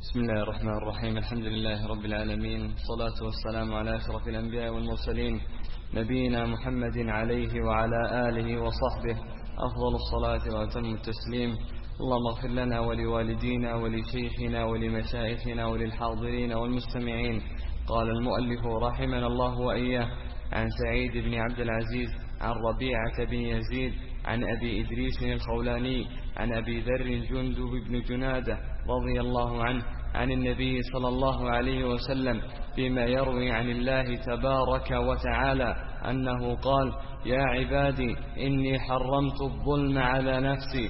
بسم الله الرحمن الرحيم. الحمد لله رب العالمين، والصلاة والسلام على أشرف الأنبياء والمرسلين، نبينا محمد عليه وعلى آله وصحبه أفضل الصلاة وأتم التسليم. اللهم اغفر لنا ولوالدينا ولشيخنا ولمشايخنا وللحاضرين والمستمعين. قال المؤلف رحمنا الله وإياه: عن سعيد بن عبد العزيز عن ربيعة بن يزيد عن أبي إدريس الخولاني عن أبي ذر جندب بن جنادة رضي الله عنه عن النبي صلى الله عليه وسلم فيما يروي عن الله تبارك وتعالى أنه قال: يا عبادي إني حرمت الظلم على نفسي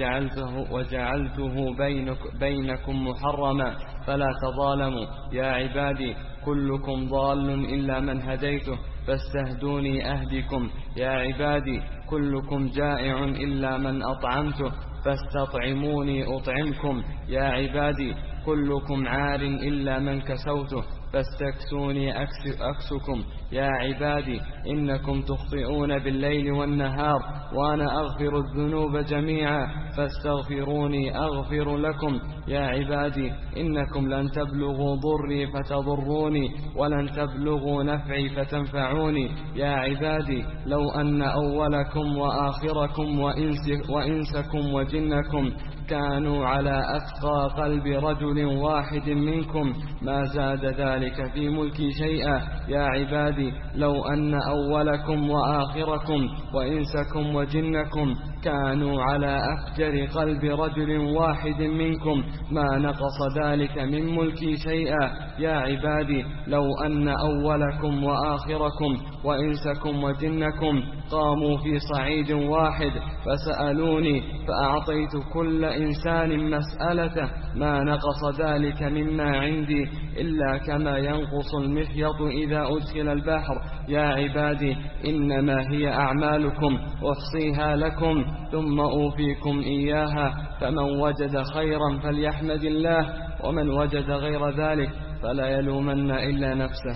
وجعلته بينكم محرما فلا تظالموا. يا عبادي كلكم ضال إلا من هديته فاستهدوني أهدكم. يا عبادي كلكم جائع إلا من أطعمته فاستطعموني أطعمكم. يا عبادي كلكم عار إلا من كسوته فاستكسوني أكسكم. يا عبادي إنكم تخطئون بالليل والنهار وأنا أغفر الذنوب جميعا فاستغفروني أغفر لكم. يا عبادي إنكم لن تبلغوا ضري فتضروني ولن تبلغوا نفعي فتنفعوني. يا عبادي لو أن أولكم وآخركم وإنسكم وجنكم كانوا على أتقى قلب رجل واحد منكم ما زاد ذلك في ملكي شيئا. يا عبادي لو أن أولكم وآخركم وإنسكم وجنكم كانوا على أفجر قلب رجل واحد منكم ما نقص ذلك من ملكي شيئا. يا عبادي لو أن أولكم وآخركم وإنسكم وجنكم قاموا في صعيد واحد فسألوني فأعطيت كل إنسان مسألته ما نقص ذلك مما عندي إلا كما ينقص المخيط إذا أدخل البحر. يا عبادي إنما هي أعمالكم أحصيها لكم ثم أوفيكم إياها، فمن وجد خيرا فليحمد الله ومن وجد غير ذلك فلا يلومن إلا نفسه.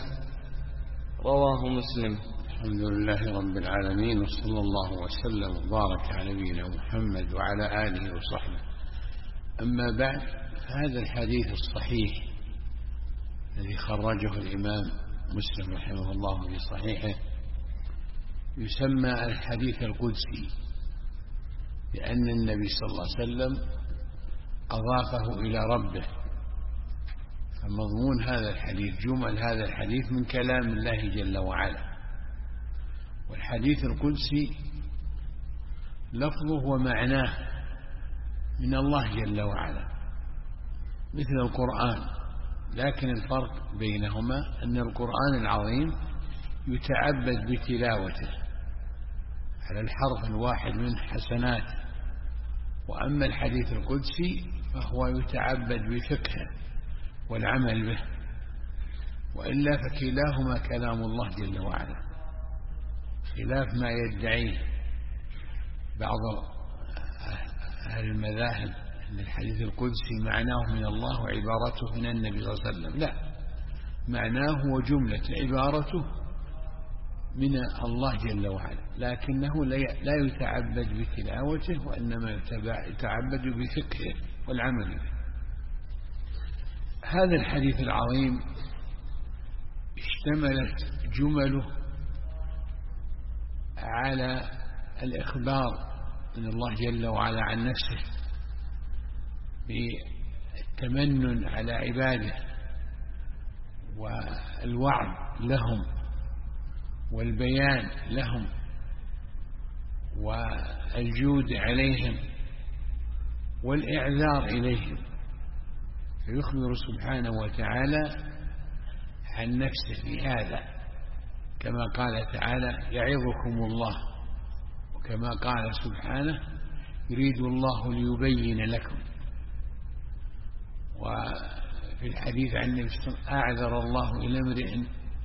رواه مسلم. الحمد لله رب العالمين، وصلى الله وسلم وبارك على نبينا محمد وعلى آله وصحبه. أما بعد، فهذا الحديث الصحيح الذي خرجه الإمام مسلم رحمه الله في صحيحه يسمى الحديث القدسي، لأن النبي صلى الله عليه وسلم أضافه إلى ربه، فمضمون هذا الحديث جمل هذا الحديث من كلام الله جل وعلا. والحديث القدسي لفظه ومعناه من الله جل وعلا مثل القرآن، لكن الفرق بينهما أن القرآن العظيم يتعبد بتلاوته على الحرف الواحد من حسنات، وأما الحديث القدسي فهو يتعبد بفقهه والعمل به، وإلا فكلاهما كلام الله جل وعلا، خلاف ما يدعيه بعض أهل المذاهب أن الحديث القدسي معناه من الله وعبارته من النبي صلى الله عليه وسلم. لا، معناه وجملة عبارته من الله جل وعلا، لكنه لا يتعبد بتلاوته، وإنما يتعبد بفقهه والعمل به. هذا الحديث العظيم اشتملت جمله على الإخبار من الله جل وعلا عن نفسه بالتمنن على عباده والوعد لهم والبيان لهم والجود عليهم والإعذار إليهم، فيخبر سبحانه وتعالى عن نفسه في هذا، كما قال تعالى: يعظكم الله، وكما قال سبحانه: يريد الله ليبين لكم. وفي الحديث عن النبي صلى الله عليه وسلم: أعذر الله إلى امرئ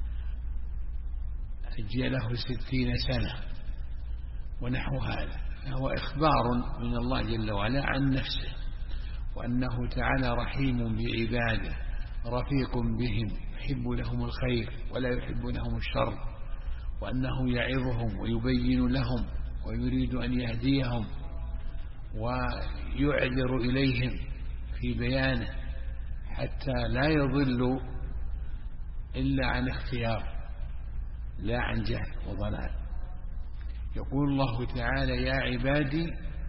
أجله 60 سنة ونحو هذا. فهو إخبار من الله جل وعلا عن نفسه، وأنه تعالى رحيم بعباده رفيق بهم يحب لهم الخير ولا يحب لهم الشر، وأنه يعظهم ويبين لهم ويريد أن يهديهم ويعذر إليهم في بيانه حتى لا يضل إلا عن اختيار لا عن جهل وضلال. يقول الله تعالى: يا عبادي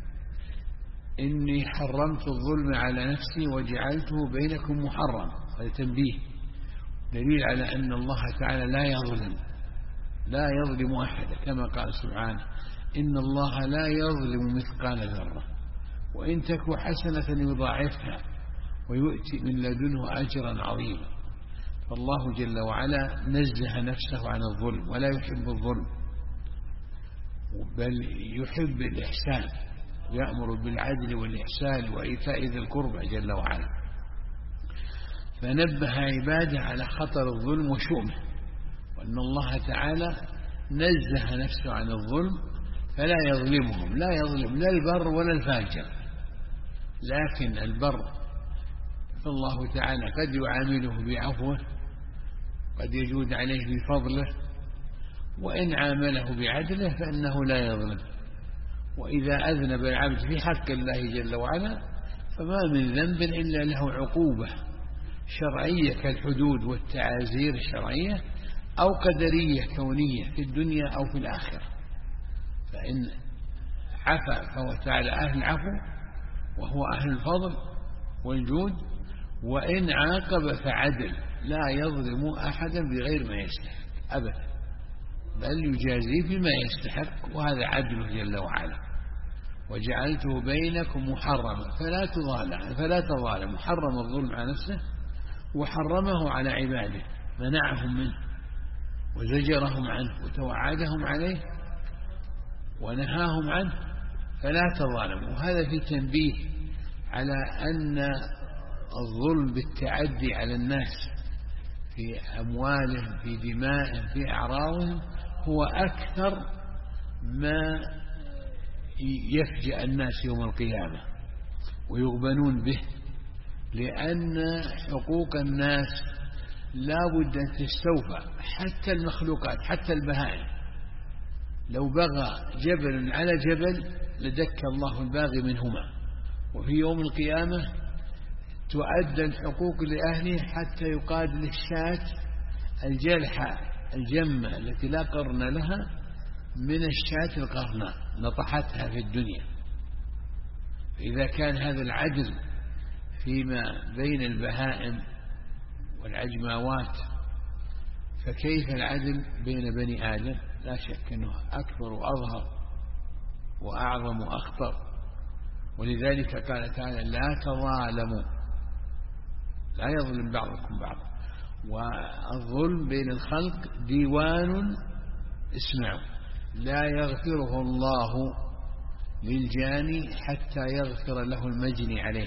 إني حرمت الظلم على نفسي وجعلته بينكم محرم. هذا تنبيه دليل على أن الله تعالى لا يظلم أحدا، كما قال سبحانه: إن الله لا يظلم مثقال ذرة وإن تك حسنة يضاعفها ويؤتي من لدنه أجرا عظيما. فالله جل وعلا نزه نفسه عن الظلم ولا يحب الظلم، بل يحب الإحسان، يأمر بالعدل والإحسان وإيتاء ذي القربى جل وعلا. فنبه عباده على خطر الظلم وشؤمه، وأن الله تعالى نزه نفسه عن الظلم فلا يظلمهم، لا يظلم لا البر ولا الفاجر. لكن البر فالله تعالى قد يعامله بعفوه، قد يجود عليه بفضله، وإن عامله بعدله فإنه لا يظلم. وإذا أذنب العبد في حق الله جل وعلا فما من ذنب إلا له عقوبة شرعية كالحدود والتعازير الشرعية، أو قدرية كونية في الدنيا أو في الآخرة. فإن عفا فهو تعالى أهل العفو وهو أهل الفضل والجود، وإن عاقب فعدل، لا يظلم أحدا بغير ما يستحق أبدا، بل يجازيه بما يستحق، وهذا عدله جل وعلا. وجعلته بينكم محرما فلا تظالموا. حرم الظلم على نفسه وحرمه على عباده، منعهم منه وزجرهم عنه وتوعدهم عليه ونهاهم عنه، فلا تظالموا. وهذا في تنبيه على أن الظلم بالتعدي على الناس في أموالهم، في دمائهم، في أعراضهم، هو أكثر ما يفجأ الناس يوم القيامة ويغبنون به، لأن حقوق الناس لا بد أن تستوفى، حتى المخلوقات، حتى البهائم. لو بغى جبل على جبل لدك الله الباغي منهما. وفي يوم القيامة تؤدى الحقوق لأهله حتى يقاد للشاة الجلحة الجمة التي لا قرن لها من الشاة القرناء نطحتها في الدنيا. إذا كان هذا العدل فيما بين البهائم والعجماوات، فكيف العدل بين بني آدم؟ لا شك أنه أكبر وأظهر وأعظم وأخطر. ولذلك قال تعالى: لا تظالموا، لا يظلم بعضكم بعضا. والظلم بين الخلق ديوان، اسمعوا، لا يغفره الله للجاني حتى يغفر له المجني عليه.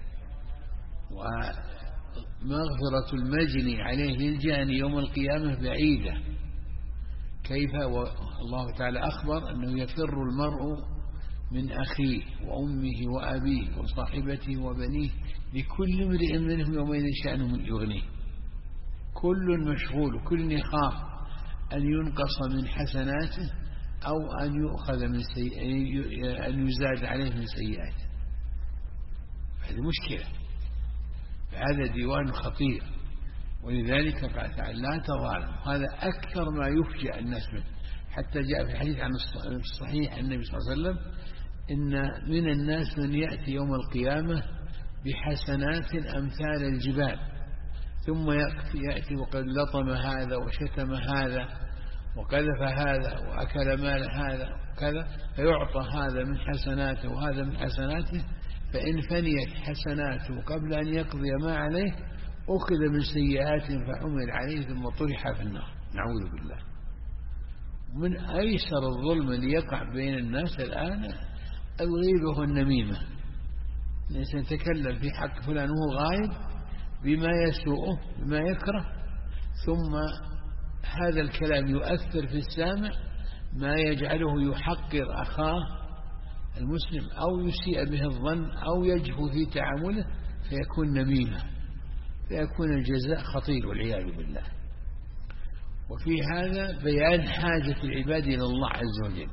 ومغفرة المجني عليه للجاني يوم القيامة بعيدة. كيف؟ والله تعالى أخبر أنه يفر المرء من أخيه وأمه وأبيه وصاحبته وبنيه لكل امرئ منهم يومئذ شأن يغنيه. كل مشغول، كل يخاف أن ينقص من حسناته أو أن يؤخذ من أن يزاد عليه من سيئاته. هذه مشكلة، فهذا ديوان خطير. ولذلك قال تعالى: لا تظالموا. هذا أكثر ما يفجأ الناس منه. حتى جاء في الحديث عن الصحيح النبي صلى الله عليه وسلم: إن من الناس من يأتي يوم القيامة بحسنات أمثال الجبال، ثم يأتي وقد لطم هذا وشتم هذا وقذف هذا وأكل مال هذا وكذا، فيعطى هذا من حسناته وهذا من حسناته، فإن فنيت حسناته قبل أن يقضي ما عليه أخذ من سيئاته فحمل عليه ثم طرح في النار. نعوذ بالله. من أيسر الظلم اللي يقع بين الناس الآن الغيبة والنميمة. الإنسان يتكلم في حق فلان وهو غايب بما يسوءه بما يكره، ثم هذا الكلام يؤثر في السامع ما يجعله يحقر أخاه المسلم أو يسيء به الظن أو يجهو في تعامله، فيكون نميمة، فيكون الجزاء خطير والعياذ بالله. وفي هذا بيان حاجة العباد إلى الله عز وجل.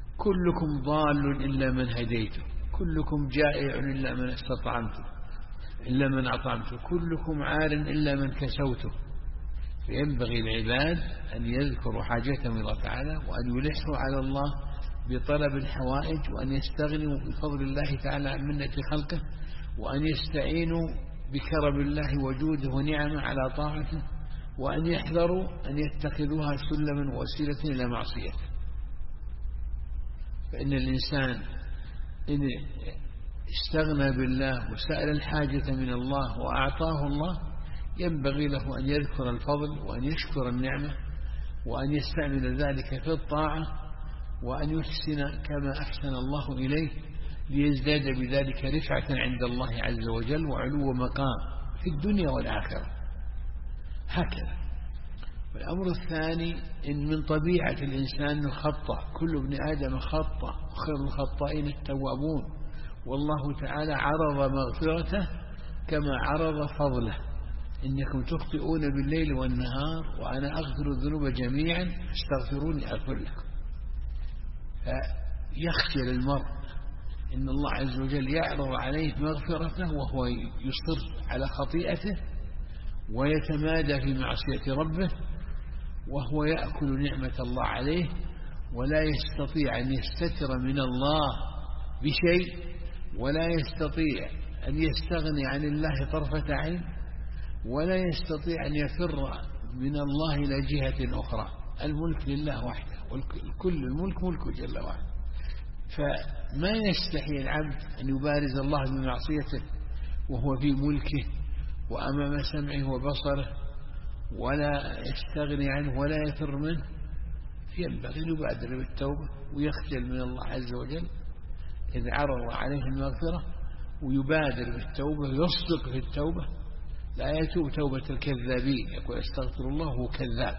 كلكم ضال إلا من هديته، كلكم جائع إلا من استطعمته، إلا من أطعمته، كلكم عار إلا من كسوته. فينبغي العباد أن يذكروا حاجتهم إلى الله تعالى، وأن يلحوا على الله بطلب الحوائج، وأن يستغنوا بفضل الله تعالى عن منة خلقه، وأن يستعينوا بكرم الله وجوده ونعمه على طاعته، وأن يحذروا أن يتخذوها سلما ووسيلة إلى معصيته. فإن الإنسان إن استغنى بالله وسأل الحاجة من الله وأعطاه الله، ينبغي له أن يذكر الفضل وأن يشكر النعمة وأن يستعمل ذلك في الطاعة، وأن يحسن كما أحسن الله إليه، ليزداد بذلك رفعة عند الله عز وجل وعلو مقام في الدنيا والآخرة. هكذا. والأمر الثاني إن من طبيعة الإنسان الخطأ، كل ابن آدم خطأ، وخير الخطائين التوابون، والله تعالى عرض مغفرته كما عرض فضله: إنكم تخطئون بالليل والنهار وأنا أغفر الذنوب جميعا فاستغفروني أغفر لكم. فيخجل المرء إن الله عز وجل يعرض عليه مغفرته وهو يصر على خطيئته ويتمادى في معصية ربه، وهو يأكل نعمة الله عليه، ولا يستطيع أن يستتر من الله بشيء، ولا يستطيع أن يستغني عن الله طرفة عين، ولا يستطيع أن يفر من الله إلى جهة أخرى. الملك لله وحده، كل الملك ملكه جل وعلا. فما يستحي العبد أن يبارز الله بمعصيته وهو في ملكه وأمام سمعه وبصره، ولا يستغني عنه ولا يفر منه. ينبغي أن يبادر بالتوبة ويخجل من الله عز وجل إذ عرض عليه المغفرة، ويبادر بالتوبة، يصدق في التوبة، لا يتوب توبة الكذابين، يقول استغفر الله وهو كذاب.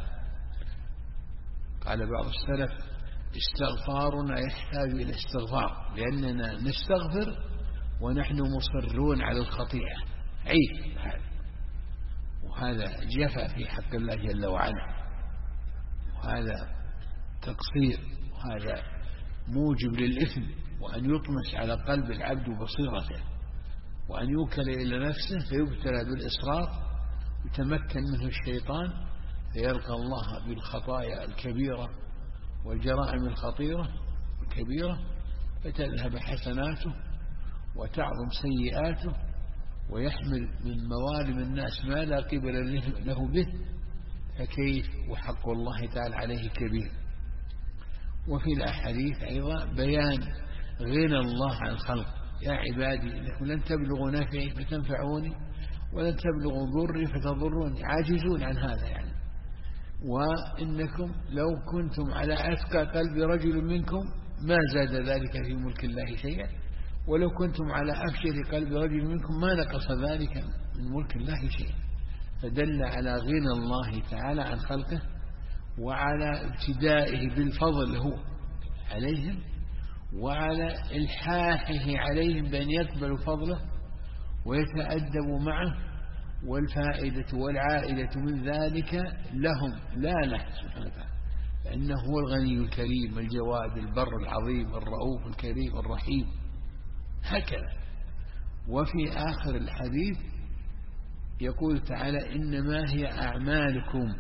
قال بعض السلف: استغفارنا يحتاج إلى استغفار، لأننا نستغفر ونحن مصرون على الخطيئة، عيب هذا، وهذا جفا في حق الله جل وعلا، وهذا تقصير، وهذا موجب للإثم، وأن يطمس على قلب العبد بصيرته، وأن يوكل إلى نفسه فيبتلى بالإصرار، يتمكن منه الشيطان فيلقى الله بالخطايا الكبيرة والجرائم الخطيرة الكبيرة، فتذهب حسناته وتعظم سيئاته، ويحمل من موالم الناس ما لا قبل له به، فكيف وحق الله تعالى عليه كبير. وفي الأحاديث أيضا بيان غنى الله عن الخلق: يا عبادي إنكم لن تبلغوا نفعي فتنفعوني ولن تبلغوا ضري فتضروني، عاجزون عن هذا يعني. وإنكم لو كنتم على أتقى قلب رجل منكم ما زاد ذلك في ملك الله شيئا، ولو كنتم على أفجر قلب رجل منكم ما نقص ذلك من ملك الله شيئا. فدل على غنى الله تعالى عن خلقه، وعلى ابتدائه بالفضل هو عليهم، وعلى إلحاحه عليهم بأن يقبلوا فضله ويتأدبوا معه، والفائدة والعائدة من ذلك لهم لا له سبحانه وتعالى، فإنه هو الغني الكريم الجواد البر العظيم الرؤوف الكريم الرحيم. هكذا. وفي آخر الحديث يقول تعالى: إنما هي أعمالكم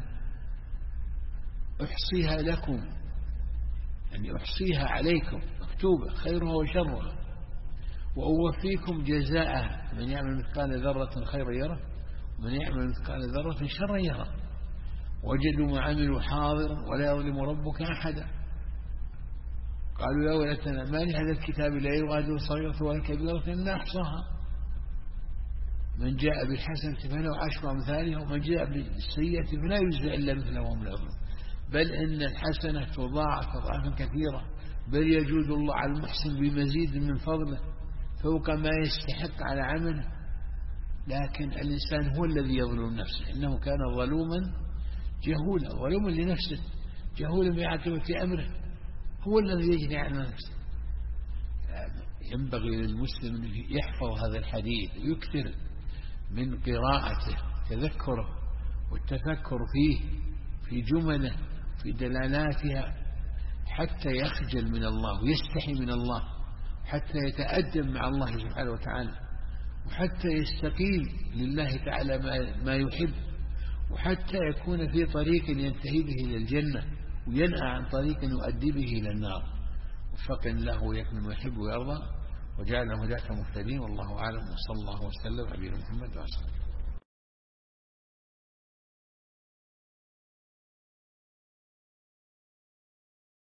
أحصيها لكم، يعني أحصيها عليكم، مكتوبة خيرها وشرها، وأوفيكم جزاءها، من يعمل مثقال ذرة خيرا يره ومن يعمل مثقال ذرة شرا يره، وجدوا ما عملوا حاضرا ولا يظلم ربك أحدا. قالوا يا ويلتنا ما لهذا الكتاب لا يغادر صغيرة ولا كبيرة إلا أحصاها. من جاء بالحسنة فله 10 أمثالها، ومن جاء بالسيئة فلا يجزى إلا مثلها وهم لا يظلمون. بل إن الحسنة تضاعف أضعافا كثيرة، بل يجود الله على المحسن بمزيد من فضله فوق ما يستحق على عمله. لكن الإنسان هو الذي يظلم نفسه، إنه كان ظلوما جهولا، ظلوما لنفسه جهولا بعاقبة أمره، هو الذي يجني على نفسه. ينبغي للمسلم أن يحفظ هذا الحديث ويكثر من قراءته، تذكره والتفكر فيه، في جمله، في دلالاتها، حتى يخجل من الله ويستحي من الله، حتى يتأدب مع الله سبحانه وتعالى، وحتى يستقيم لله تعالى ما يحب، وحتى يكون في طريق ينتهي به إلى الجنة وينهى عن طريق يؤدي به إلى النار. وفقنا الله وإياكم ما يحب ويرضى، وجعلنا هداة مهتدين، والله أعلم، وصلى الله وسلم على نبينا محمد وعلى آله.